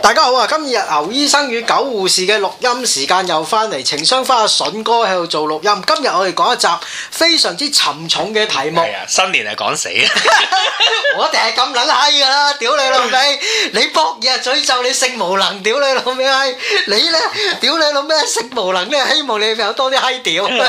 大家好啊！今日牛醫生與狗護士嘅錄音時間又翻嚟，情商花阿筍哥喺度做錄音。今日我哋講一集非常之沉重嘅題目。 係啊，新年係講死啊！ 我哋係咁撚閪噶啦，屌你老味！你搏嘢詛咒你性無能，屌你老味閪！你咧，屌你老咩性無能咧？希望你有多啲閪屌。呢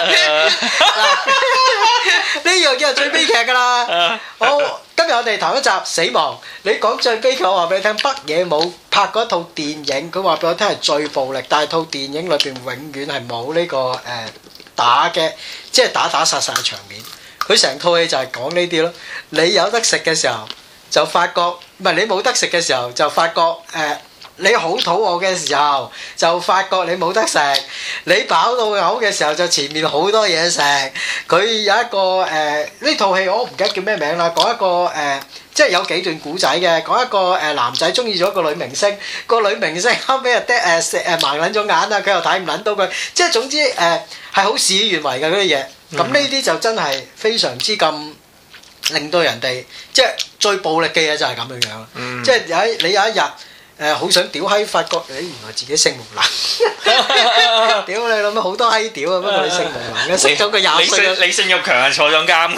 樣嘢係最悲劇噶啦。好，今日我哋頭一集死亡。你講最悲劇，我話俾你聽，北野武拍過一套電影，佢話俾我聽係最暴力，但係套電影裏邊永遠係冇呢個打嘅，即係打殺殺嘅場面。佢成套戲就係講呢啲咯。你有得食嘅時候就發覺，唔係你冇得食嘅時候就發覺你好肚餓嘅時候就發覺你冇得食，你飽到嘔嘅時候就前面好多嘢食。佢有一個呢套戲我唔記得叫咩名啦，講一個即係有幾段古仔嘅，講一個男仔中意咗一個女明星，個女明星後尾盲撚咗眼啊，佢又睇唔撚到佢，即係總之係好事與願違嘅嗰啲嘢。咁呢啲就真係非常之咁令到人哋即係最暴力嘅嘢就係咁樣樣。即係你有一日。好想屌閪，發覺原來自己性無能，屌你老母好多閪屌啊！不過你性無能，識咗個廿歲， 你性欲強係坐咗監。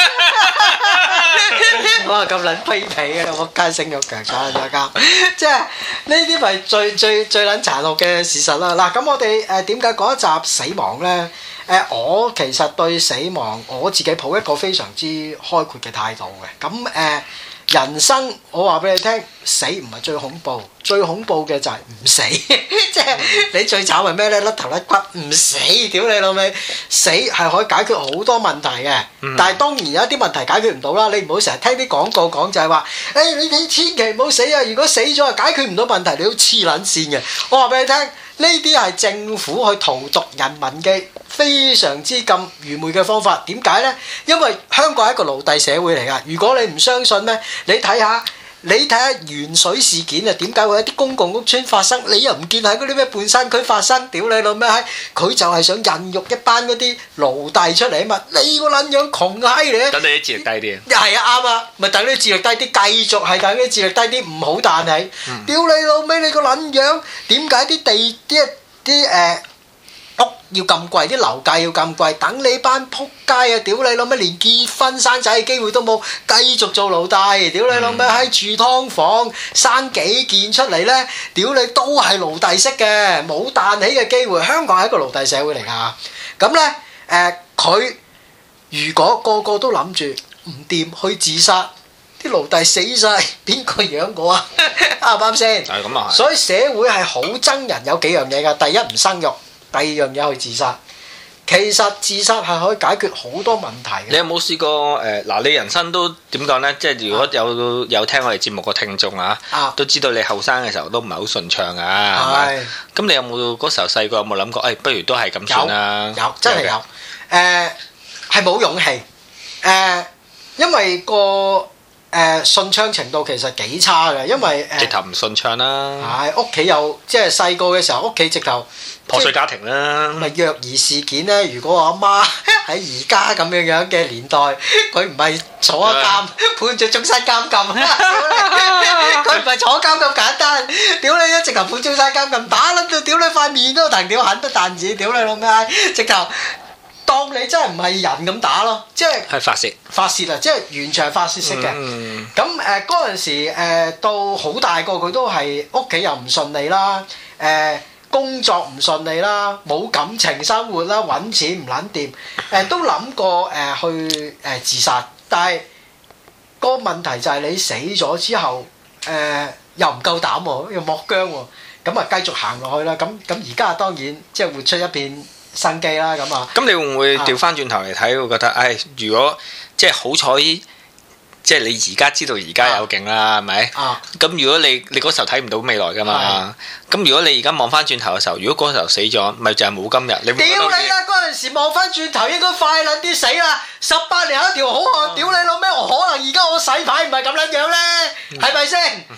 我話咁撚卑鄙嘅，我梗係性欲強坐咗監，即係呢啲咪最撚殘酷嘅事實啦！嗱，咁我哋點解講一集死亡咧？我其實對死亡我自己抱一個非常之開闊嘅態度嘅，咁人生我話俾你聽，死唔係最恐怖，最恐怖嘅就係唔死，即係你最慘係咩咧？甩頭甩骨唔死，屌你老味！死係可以解決好多問題嘅，但係當然有一啲問題解決唔到啦。你唔好成日聽啲廣告講就係話，你千祈唔好死啊！如果死咗啊，解決唔到問題，你都黐撚線嘅。我話俾你聽，呢啲係政府去荼毒人民嘅非常之咁愚昧嘅方法。點解呢？因為香港係一個奴隸社會嚟㗎。如果你唔相信呢，你睇下鉛水事件啊，點解會喺啲公共屋邨發生？你又唔見喺嗰啲咩半山區發生？屌你老咩閪！佢就係想孕育一班嗰啲奴隸出嚟啊嘛！你個撚樣窮閪嚟啊！ 等你啲智力低啲。 係啊，啱啊，咪等你智力低啲，繼續係等你智力低啲，唔好彈起。屌你老味，你個撚樣！點解啲地啲屋要咁貴，啲樓價要咁貴，等你班撲街啊！屌你老味，連結婚生仔嘅機會都冇，繼續做奴隸！屌你老味，喺住劏房生幾件出嚟呢？屌你都係奴隸式嘅，冇彈起嘅機會。香港係一個奴隸社會嚟㗎。咁呢，佢如果個個都諗住唔掂去自殺，啲奴隸死晒，邊個養我啊？啱唔啱先？ 係咁啊！ 所以社會係好憎人，有幾樣嘢㗎。第一唔生育。第二樣嘢去自殺，其實自殺係可以解決好多問題嘅。 你有冇試過嗱？你人生都點講呢？即係如果有聽我哋節目嘅聽眾都知道你後生嘅時候都唔係好順暢啊。係。咁你有冇嗰時候細個有冇諗過？不如都係咁算啦。 有真係有。係冇勇氣。因為個順暢程度其實幾差嘅，因為直頭唔順暢啦。 係屋企又即係細個嘅時候，屋企直頭。 破碎家庭啦， 咪虐兒事件咧？如果我阿媽喺而家咁樣樣嘅年代，佢唔係坐監判咗終身監禁，佢唔係坐監咁簡單。屌你一直頭判終身監禁，打撚到屌你塊面都彈，屌狠都彈子，屌你老咩！直頭當你真係唔係人咁打咯，即係發泄啊！即係完全係發泄式嘅。咁嗰陣時到好大個，佢都係屋企又唔順利啦，工作唔順利啦，冇感情生活啦，揾錢唔撚掂，都諗過去自殺，但係個問題就係你死咗之後，又唔夠膽喎，又莫僵喎，咁啊繼續行落去啦。咁而家當然即係活出一片生機啦。咁啊， 咁你會唔會調翻轉頭嚟睇？會覺得如果即係好彩。即係你而家知道而家有勁啦，係咪？咁如果你嗰時候睇唔到未來㗎嘛？咁如果你而家望翻轉頭嘅時候，如果嗰時候死咗，咪就係冇今日。你屌你啦！嗰陣時望翻轉頭應該快撚啲死啦！18年一條好漢，屌你老咩！我可能而家我洗牌唔係咁撚樣咧，係咪先？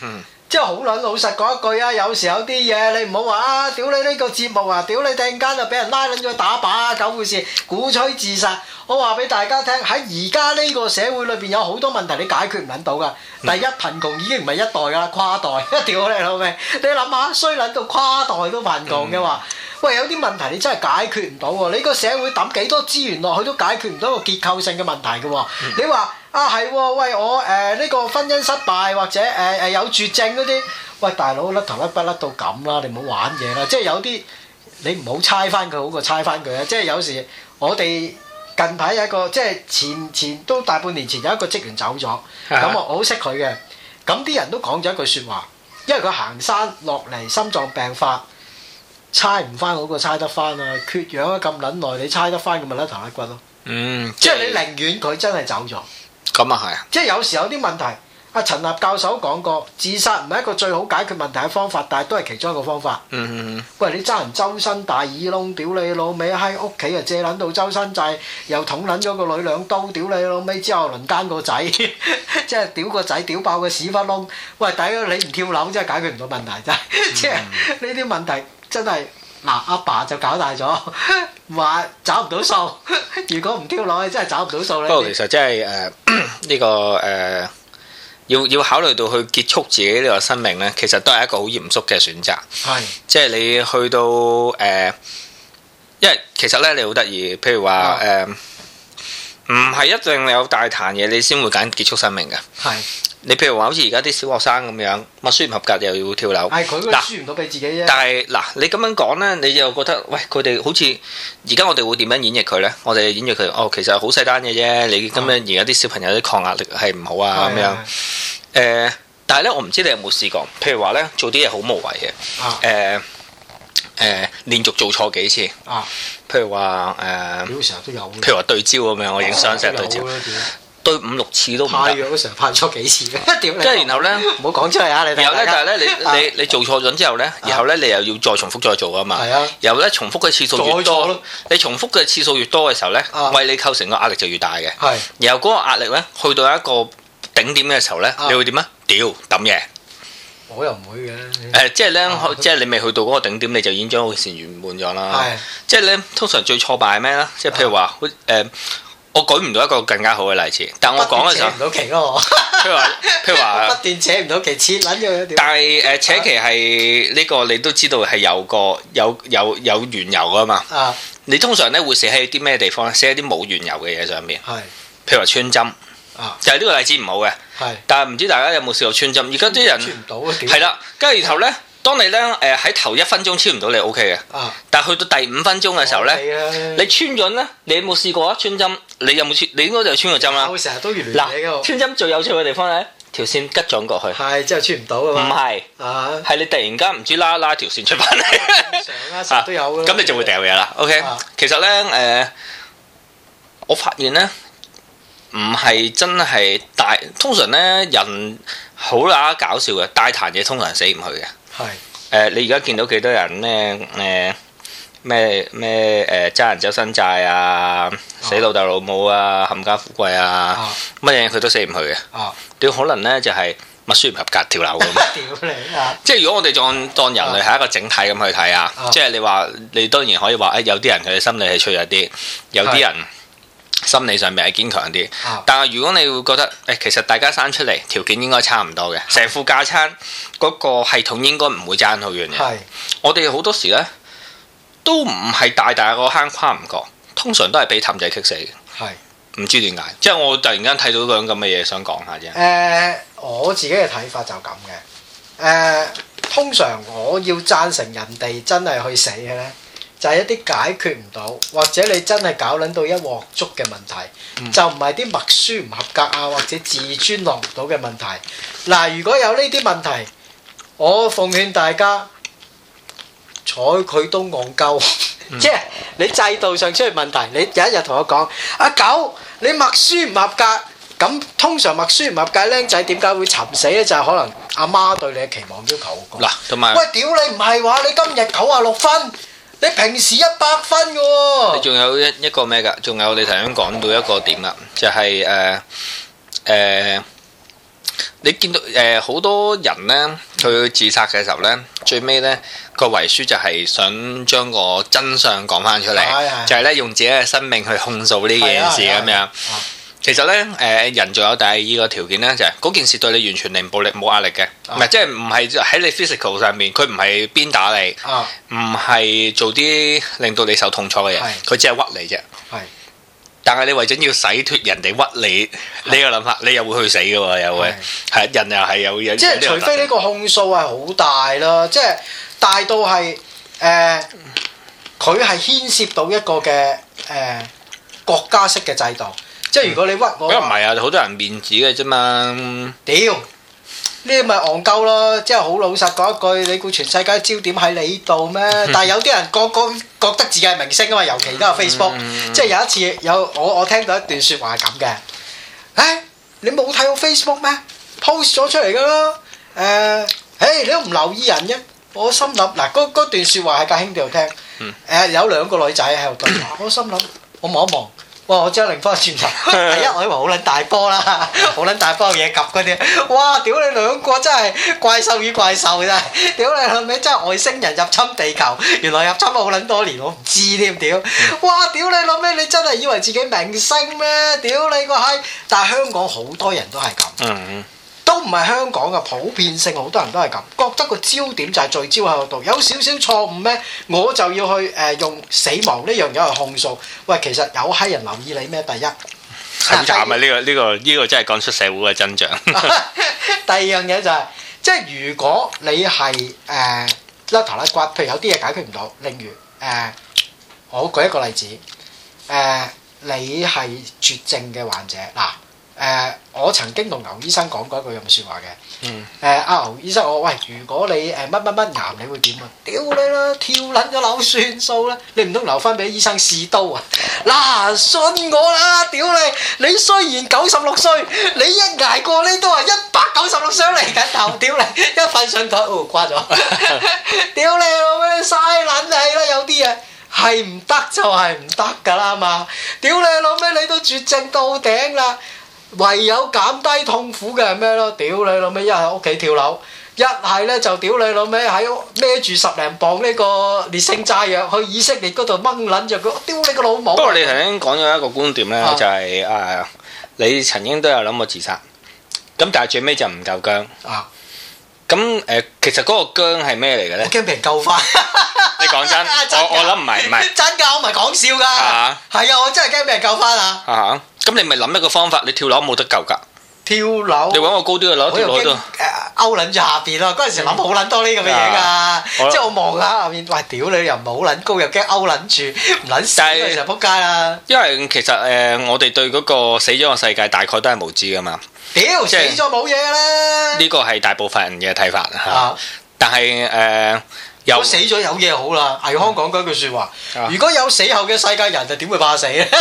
即係好撚老實講一句啊！有時有啲嘢你唔好話啊！屌你呢個節目啊！屌你突然間就俾人拉撚咗去打靶啊！狗護士鼓吹自殺，我話俾大家聽喺而家呢個社會裏邊有好多問題你解決唔撚到㗎。第一貧窮已經唔係一代㗎啦，跨代！屌你老味！你諗下衰撚到跨代都貧窮嘅話，喂有啲問題你真係解決唔到喎！你個社會抌幾多資源落去都解決唔到個結構性嘅問題嘅喎。你話？啊係喎，喂我呢個婚姻失敗或者有絕症嗰啲，喂大佬甩頭甩筆甩到咁啦，你唔好玩嘢啦，即係有啲你唔好猜翻佢好過猜翻佢啊！即係有時我哋近排有一個即係前都大半年前有一個職員走咗，咁我好識佢嘅，咁啲人都講咗一句説話，因為佢行山落嚟心臟病發，猜唔翻好過猜得翻啊！缺氧咗咁撚耐，你猜得翻咁咪甩頭甩骨咯。即係你寧願佢真係走咗。 咁啊係， 即係有時有啲問題，阿陳立教授講過，自殺唔係一個最好解決問題嘅方法，但係都係其中一個方法。喂，你爭人周身大耳窿，屌你老味喺屋企啊借撚到周身債，又捅撚咗個女2刀，屌你老味之後輪奸個仔，即係屌個仔屌爆個屎忽窿。喂，第一你唔跳樓真係解決唔到問題，真係，即係呢啲問題真係。嗱，阿爸就搞大咗，話找唔到數。如果唔跳落去，真係找唔到數咧。 不過其實真係呢個要考慮到去結束自己呢個生命咧，其實都係一個好嚴肅嘅選擇。係，即係你去到因為其實咧你好得意，譬如話唔係一定有大壇嘢你先會揀結束生命嘅。係。你譬如話好似而家啲小學生咁樣，默書唔合格又要跳樓。係佢輸唔到俾自己啫。但係嗱，你咁樣講咧，你就覺得喂，佢哋好似而家我哋會點樣演繹佢咧？我哋演繹佢哦，其實好細單嘅啫。你咁樣而家啲小朋友啲抗壓力係唔好啊咁樣。但係咧，我唔知你有冇試過，譬如話咧，做啲嘢好無謂嘅。連續做錯幾次。譬如話成日都有。譬如話對焦咁樣，我影相成日對焦。對5、6次都唔得。派藥嗰時候派咗幾次嘅，屌你！即係然後咧，唔好講出嚟啊！你然後咧，但係咧，你做錯咗之後咧，然後咧你又要再重複再做啊嘛。係啊。然後咧重複嘅次數越多，你重複嘅次數越多嘅時候咧，為你構成個壓力就越大嘅。係。然後嗰個壓力咧，去到一個頂點嘅時候咧，你會點啊？屌抌嘢！我又唔會嘅。即係咧，即係你未去到嗰個頂點，你就已經將件事圓滿咗啦。係。即係咧，通常最挫敗係咩咧？即係譬如話，我舉唔到一個更加好嘅例子，但我講嘅時候，扯唔到期咯。譬如話，不斷扯唔到期，切撚咗。但係扯期係呢個你都知道係有緣由噶嘛。你通常咧會寫喺啲咩地方咧？寫喺啲冇緣由嘅嘢上面。係。譬如話穿針。就係呢個例子唔好嘅。係。但係唔知大家有冇試過穿針？而家啲人穿唔到啊！係啦，跟住然後咧。當你咧喺頭1分鐘穿唔到你 OK 嘅，但係去到第5分鐘嘅時候咧，你穿咗咧，你有冇試過啊？穿針，你有冇穿？你應該就穿過針啦。我成日都越嚟越嗱，穿針最有趣嘅地方咧，條線吉咗過去。係，之後穿唔到啊嘛。唔係，係你突然間唔知拉條線出翻嚟。常成日都有咁你就會掉嘢啦。OK，其實咧我發現咧唔係真係大，通常咧人好搞笑嘅，大壇嘢通常死唔去嘅。係你而家見到幾多人咧？咩爭人周身債啊，死老豆老母啊，冚家富貴啊，乜嘢佢都死唔去嘅。屌可能咧就係默書唔合格跳樓咁。屌你啊！即係如果我哋當人類係一個整體咁去睇啊，即係你話你當然可以話有啲人佢嘅心理係脆弱啲，有啲人心理上面係堅強啲，但係如果你會覺得其實大家生出嚟條件應該差唔多嘅，成副架撐嗰個系統應該唔會爭好遠嘅。我哋好多時咧都唔係大個坑跨唔過，通常都係俾氹仔棘死嘅。係唔知點解，即係我突然間睇到嗰樣咁嘅嘢，想講下啫。我自己嘅睇法就咁嘅。通常我要贊成人哋真係去死嘅咧。就係一啲解決唔到，或者你真係搞撚到一鑊粥嘅問題，就唔係啲默書唔合格啊，或者自尊落唔到嘅問題。嗱，如果有呢啲問題，我奉勸大家睬佢都戇鳩，即係你制度上出現問題，你有一日同我講，阿狗你默書唔合格，咁通常默書唔合格僆仔點解會尋死咧？就係可能阿媽對你嘅期望要求好高。嗱，同埋喂，屌你唔係話你今日96分？你平時100分嘅喎，你仲有一個咩㗎？仲有你頭先講到一個點啦，就係你見到好多人呢，佢自殺嘅時候呢，最尾呢個遺書就係想將個真相講翻出嚟，就係呢用自己嘅生命去控訴呢件事咁樣。其實呢，人仲有第二個條件呢，就係嗰件事對你完全零暴力冇壓力嘅，唔係即係唔係喺你 physical 上面，佢唔係鞭打你，唔係做啲令到你受痛楚嘅嘢，佢只係屈你啫。但係你為咗要洗脱人哋屈你呢個諗法，你又會去死嘅喎，又會係人又係有即係除非呢個控訴係好大啦，即係大到係佢係牽涉到一個嘅國家式嘅制度。即係如果你屈我， 咁唔係啊，好多人面子嘅啫嘛。 屌，呢啲咪戇鳩咯！即係好老實講一句，你估全世界焦點喺你度咩？但係有啲人覺得自己係明星啊嘛，尤其都有 Facebook。即係有一次我聽到一段説話係咁嘅。你冇睇過 Facebook 咩 ？post 咗出嚟㗎咯。你都唔留意人嘅。我心諗嗱，嗰段説話喺架兄弟度聽。有兩個女仔喺度對話，我心諗我望一望。哇！我將擰翻轉頭，第一我以為好撚大波啦，好撚大波嘢及嗰啲，哇！屌你兩個真係怪獸與怪獸真係，屌你老味真係外星人入侵地球，原來入侵咗好撚多年，我唔知添屌！哇！屌你老味你真係以為自己明星咩？屌你個閪！但係香港好多人都係咁。都唔係香港嘅普遍性，好多人都係咁，覺得個焦點就係聚焦喺度，有少少錯誤咩？我就要去用死亡呢樣嘢去控訴。喂，其實有閪人留意你咩？第一， 好慘啊！呢個真係講出社會嘅真相。 第二樣嘢就係，即係如果你係甩頭甩骨，譬如有啲嘢解決唔到，例如我舉一個例子，你係絕症嘅患者嗱。我曾經同牛醫生講過一句咁嘅説話嘅。阿牛醫生我喂，如果你乜癌，你會點啊？屌你啦，跳撚咗樓算數啦！你唔通留翻俾醫生試刀啊？嗱，信我啦！屌你！你雖然96歲，你一捱過呢都係196歲嚟緊頭。屌你！一瞓上台，掛咗。屌你老味，嘥撚氣啦！有啲嘢係唔得就係唔得㗎啦嘛！屌你老味，你都絕症到頂啦！唯有減低痛苦嘅係咩咯？屌你老味，一係屋企跳樓，一係咧就屌你老味喺孭住10零磅呢個烈性炸藥去以色列嗰度掹撚著佢，屌你個老母！ 不過你頭先講咗一個觀點咧，就係你曾經都有諗過自殺，咁但係最尾就唔夠薑。咁其實嗰個薑係咩嚟嘅咧？我驚俾人救翻。 你講真，我諗唔係真㗎，我唔係講笑㗎。係啊，我真係驚俾人救翻啊！ 咁你咪諗一個方法，你跳樓冇得救㗎。 跳樓， 你揾個高啲嘅樓跳落去都勾撚住下邊咯。嗰陣時諗好撚多呢咁嘅嘢㗎，即係我望下下邊，喂，屌你又唔係好撚高，又驚勾撚住，唔撚死嗰陣時撲街啦。 因為其實我哋對嗰個死咗嘅世界大概都係無知㗎嘛。 屌，死咗冇嘢啦！ 呢個係大部分人嘅睇法嚇，但係如果死咗有嘢好啦，倪匡講嗰句説話，如果有死後嘅世界，人就點會怕死咧？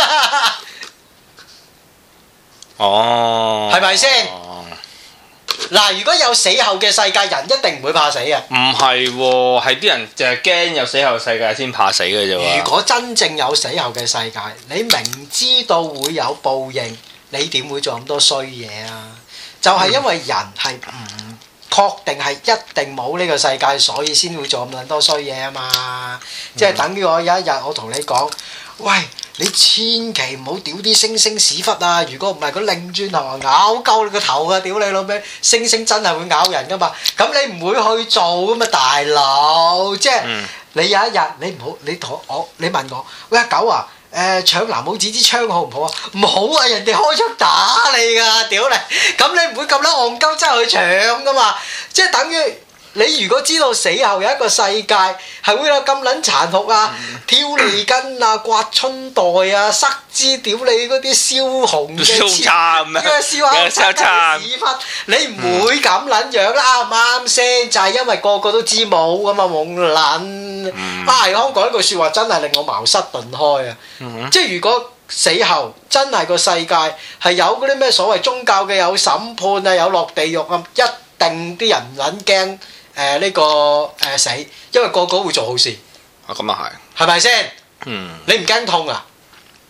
哦， 係咪先？嗱，如果有死後嘅世界，人一定唔會怕死嘅。 唔係喎，係啲人就係驚有死後世界先怕死嘅啫喎。 如果真正有死後嘅世界，你明知道會有報應，你點會做咁多衰嘢啊？就係因為人係唔確定係一定冇呢個世界，所以先會做咁多衰嘢啊嘛！即係等於我有一日我同你講，喂，你千祈唔好屌啲猩猩屎忽啊！如果唔係佢擰轉頭啊，咬鳩你個頭啊！屌你老味，猩猩真係會咬人噶嘛！咁你唔會去做噶嘛，大佬！即係你有一日你唔好，你問我，喂，阿狗啊！搶藍帽子支槍好唔好啊？唔好啊！人哋開槍打你㗎，屌你！咁你唔會咁撚戇鳩真係去搶㗎嘛？即係等於你如果知道死後有一個世界係會有咁撚殘酷啊，挑脷根啊、刮春袋啊、塞支屌你嗰啲燒紅嘅燒叉咁樣，燒叉屎忽，你唔會咁撚樣啦，啱唔啱先？就係因為個個都知冇㗎嘛，冇撚。倪匡講一句説話真係令我茅塞頓開啊！即係如果死後真係個世界係有嗰啲咩所謂宗教嘅有審判啊，有落地獄啊，一定啲人撚驚呢個死，因為個個會做好事。 咁啊係咪先？ 你唔驚痛啊？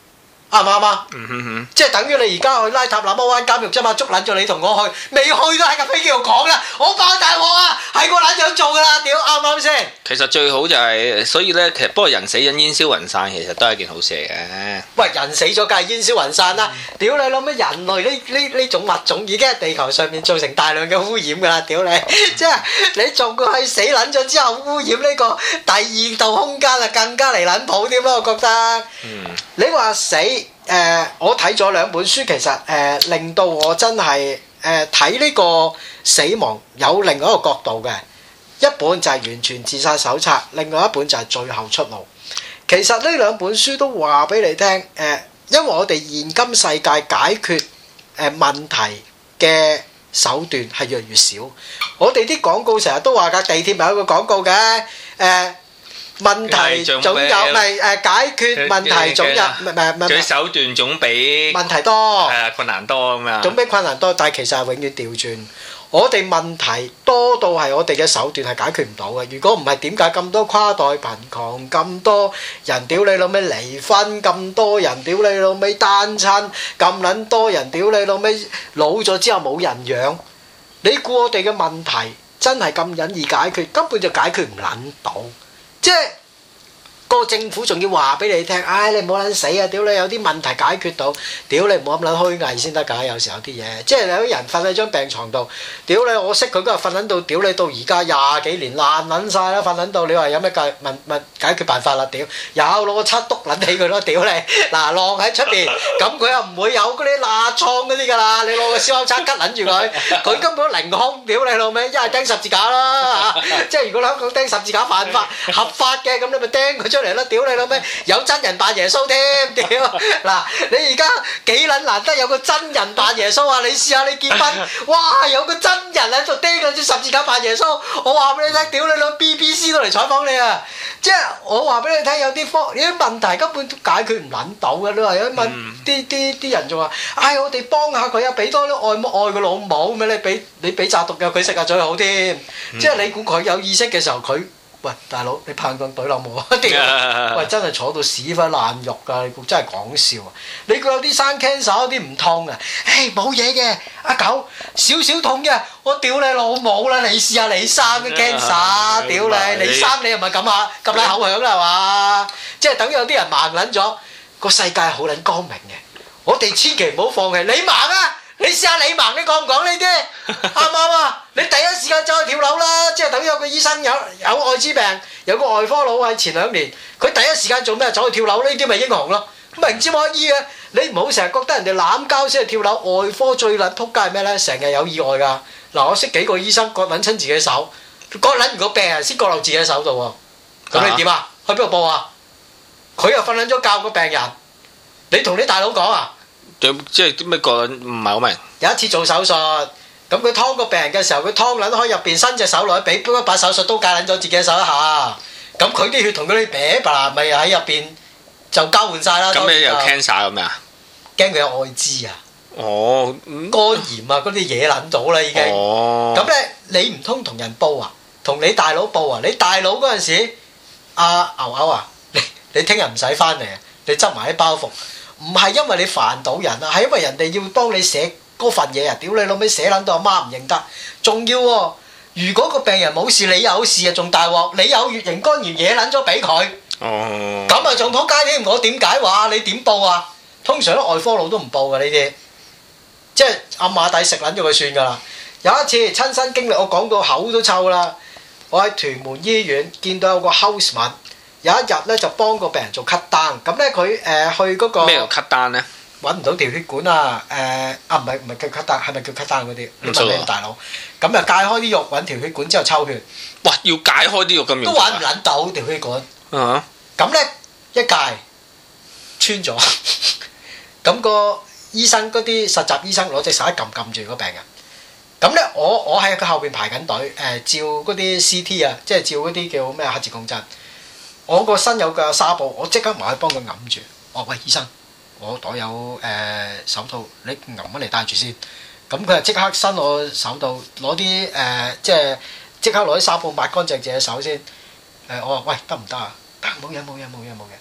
啱唔啱啊？ 嗯哼哼， 即係等於你而家去拉塔那摩灣監獄啫嘛，捉撚咗你同我去，未去都喺架飛機度講啦，我爆大鑊啊，係個撚樣做㗎啦，屌啱唔啱先？ 其實最好就係，所以咧，其實不過人死人煙消雲散，其實都係一件好事嚟嘅。 喂，人死咗梗係煙消雲散啦！屌你老味，人類呢種物種已經喺地球上面造成大量嘅污染㗎啦！屌你，即係你仲個係死撚咗之後污染呢個第二度空間啊，更加離撚譜添咯，我覺得。你話死我睇咗兩本書，其實令到我真係睇呢個死亡有另外一個角度嘅。一本就係完全自殺手冊，另外一本就係最後出路。其實呢兩本書都話俾你聽，因為我哋現今世界解決問題嘅手段係越嚟越少。我哋啲廣告成日都話㗎，地鐵咪有個廣告嘅問題總有，咪解決問題總有， 佢手段總比問題多， 困難多咁樣。 總比困難多，但係其實係永遠調轉。我哋問題多到係我哋嘅手段係解決唔到嘅。如果唔係，點解咁多跨代貧窮，咁多人屌你老味離婚，咁多人屌你老味單親，咁撚多人屌你老味老咗之後冇人養？你估我哋嘅問題真係咁容易解決？根本就解決唔撚到，即係個政府仲要話俾你聽，唉，你唔好撚死啊！屌你有啲問題解決到，屌你唔好咁撚虛偽先得㗎。有時候有啲嘢，即係有啲人瞓喺張病床度，屌你我識佢嗰日瞓撚到，屌你到而家廿幾年爛撚晒啦，瞓撚到你話有咩解決辦法啦？屌有攞個七篤撚起佢咯，屌你嗱晾喺出邊，咁佢又唔會有嗰啲罅瘡嗰啲㗎啦，你攞個燒烤叉吉撚住佢，佢根本凌空，屌你老味，一係釘十字架啦嚇，即係如果你香港釘十字架犯法合法嘅，咁你咪釘佢出嚟啦！屌你老味，有真人扮耶穌添，屌嗱！你而家幾撚難得有個真人扮耶穌啊！你試下你結婚，哇有個真人喺度釘嗰支十字架扮耶穌，我話俾你聽，屌你老 BBC 都嚟採訪你啊！即係我話俾你聽，有啲問題根本解決唔撚到嘅。你話有問啲人仲話，唉我哋幫下佢啊，俾多啲愛個老母咁樣，你俾炸毒藥佢食啊最好添。即係你估佢有意識嘅時候佢。喂，大佬，你棒棒懟冧我啊！屌，喂，真係坐到屎忽爛肉㗎！你估真係講笑啊！你估有啲生 cancer 有啲唔痛啊？唉，冇嘢嘅，阿狗少少痛嘅，我屌你老母啦！你試下你生嘅 cancer，屌你生你又唔係咁下咁撚口響啦係嘛？即係等於有啲人盲撚咗，個世界好撚光明嘅，我哋千祈唔好放棄。你盲啊！你試下你盲，你講唔講呢啲？啱唔啱啊？你第一時間走去跳樓啦！即係等於有個醫生有愛滋病，有個外科佬喺前2年，佢第一時間做咩？走去跳樓，呢啲咪英雄咯？明知冇得醫嘅，你唔好成日覺得人哋濫交先去跳樓。外科最撚撲街係咩咧？成日有意外㗎。嗱，我識幾個醫生割撚親自己手，割撚完個病人先割落自己手度喎。咁你點啊？去邊度報啊？佢又瞓撚咗覺個病人，你同你大佬講啊？ 即係咩個唔係好明？有一次做手術，咁佢劏個病人嘅時候，佢劏撚開入邊伸隻手落去，俾一把手術刀戒撚咗自己手一下。咁佢啲血同嗰啲啤吧咪喺入邊就交換晒啦。 咁你有 cancer 咁啊？ 驚佢有愛滋啊！ 哦， 肝炎啊，嗰啲嘢撚到啦已經。哦。咁咧，你唔通同人報啊？同你大佬報啊？你大佬嗰陣時，阿牛牛啊，你聽日唔使翻嚟啊！你執埋啲包袱。唔係因為你煩到人啊，係因為人哋要幫你寫嗰份嘢啊！屌你老味寫撚到阿媽唔認得，仲要喎！如果個病人冇事，你有事啊，仲大鑊！你有乙型肝炎嘢撚咗俾佢，咁啊仲撲街添！我點解話你點報啊？通常啲外科佬都唔報㗎呢啲，即係暗馬底食撚咗佢算㗎啦。有一次親身經歷，我講到口都臭啦。我喺屯門醫院見到有個 houseman。有一日咧就幫個病人做 cut 單，咁咧佢去嗰個咩叫 cut 單咧？ 揾唔到條血管啊！唔係叫 cut 單，係咪叫 cut 單嗰啲？你問你大佬，咁就解開啲肉揾條血管之後抽血。 哇！要解開啲肉咁樣都揾唔撚到條血管。咁咧一解穿咗，咁個醫生嗰啲實習醫生攞隻手一撳住個病人。咁咧我喺佢後邊排緊隊，照嗰啲 CT 啊，即係照嗰啲叫咩核磁共振。我個身有個紗布，我即刻埋去幫佢揞住。我話喂醫生，我袋有手套，你揞咗嚟戴住先。咁佢就即刻伸我手度攞啲即刻攞啲紗布抹乾淨隻手先。我話喂得唔得啊？得，冇嘢。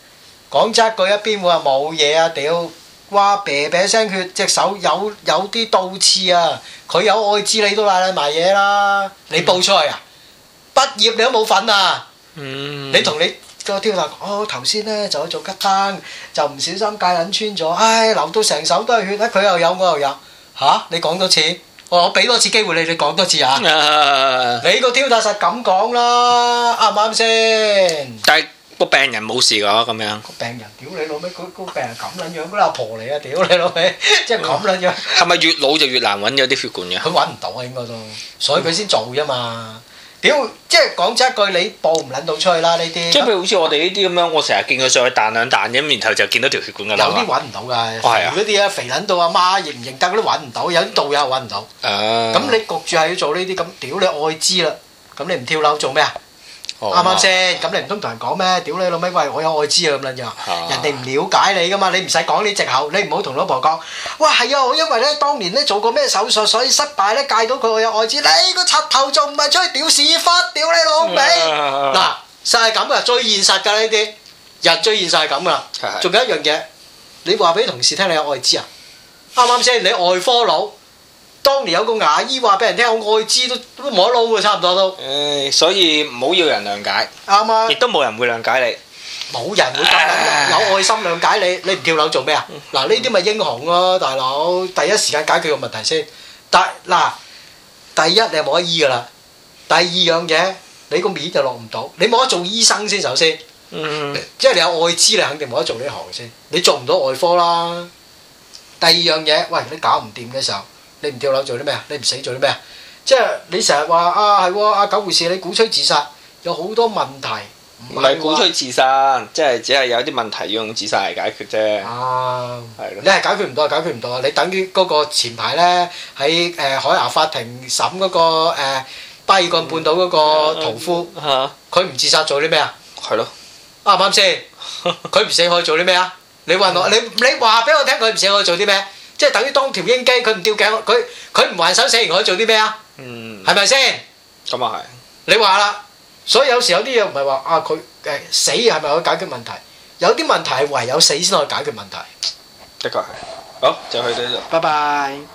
講真一句，一邊會話冇嘢啊屌，哇啤啤聲血，隻手有啲倒刺啊！佢有愛滋你都賴埋嘢啦，你報出去啊？畢業你都冇份啊！你同你個挑頭講，頭先咧就去做吉單，就唔小心戒撚穿咗，唉流到成手都係血，佢又有我又有，嚇你講多次，我俾多次機會你講多次啊！你個挑頭實咁講啦，啱唔啱先？ 但係個病人冇事㗎咁樣。個病人屌你老味，個病人咁撚樣，嗰啲阿婆嚟啊！屌你老味，即係咁撚樣。係咪越老就越難揾咗啲血管嘅？ 佢揾唔到啊，應該都，所以佢先做啫嘛。屌，即係講真一句，你報唔撚到出去啦呢啲。即係譬如好似我哋呢啲咁樣，我成日見佢上去彈兩彈咁，然後就見到條血管㗎啦。 有啲揾唔到㗎，肥嗰啲啊，肥撚到阿媽認唔認得嗰啲揾唔到，有啲道友揾唔到。咁你焗住係要做呢啲咁，屌你愛滋啦，咁你唔跳樓做咩啊？啱唔啱先？咁你唔通同人講咩？屌你老味，喂，我有愛滋啊咁撚樣，人哋唔了解你㗎嘛，你唔使講呢藉口，你唔好同老婆講。哇，係啊，我因為咧當年咧做過咩手術，所以失敗咧戒到佢我有愛滋。你個柒頭仲唔係出去屌屎忽？屌你老味！嗱，實係咁噶，最現實㗎呢啲人最現實係咁噶啦。仲有一樣嘢，你話俾同事聽你有愛滋啊？啱唔啱先？你外科佬。當年有個牙醫話俾人聽，我愛滋都冇得撈喎，差唔多都。 所以唔好要人諒解。 啱啊！亦都冇人會諒解你。 冇人會咁樣有愛心諒解你，你唔跳樓做咩啊？嗱，呢啲咪英雄咯，大佬！第一時間解決個問題先。第一你係冇得醫㗎啦。第二樣嘢，你個面就落唔到，你冇得做醫生先首先。即係你有愛滋，你肯定冇得做呢行先。你做唔到外科啦。第二樣嘢，喂，你搞唔掂嘅時候。你唔跳樓做啲咩啊？你唔死做啲咩啊？即係你成日話啊係喎，阿狗護士你鼓吹自殺，有好多問題。 唔係鼓吹自殺，即係只係有啲問題要用自殺嚟解決啫。 係咯。你係解決唔到，解決唔到啊！你等於嗰個前排咧喺海牙法庭審嗰個巴爾幹半島嗰個屠夫，佢唔自殺做啲咩啊？ 係咯。 啱唔啱先？佢唔死可以做啲咩啊？你問我，你話俾我聽，佢唔死可以做啲咩？即係等於當條英機，佢唔吊頸，佢唔還手死刑可以做啲咩啊？係咪先？ 咁啊係。你話啦，所以有時有啲嘢唔係話佢死係咪可以解決問題？有啲問題係唯有死先可以解決問題。 的確係。好，就去到呢度。 拜拜。